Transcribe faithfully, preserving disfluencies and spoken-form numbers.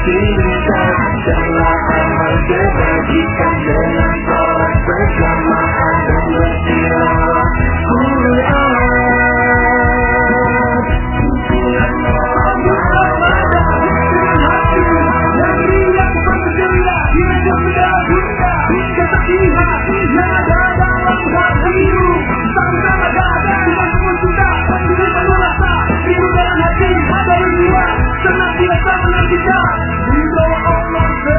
cinta telah aman kebajikan dengan sholat berjamaah dan bertilawah Quran. Bulan Ramadan dengan hati yang riang berceria di meja segala dunia, kesakitan yang ada dalam hatimu sama-sama dada dengan semua sudah dengan penuh rasa ibu dalam hati ada dua senantiasa menantikan ridho Allah.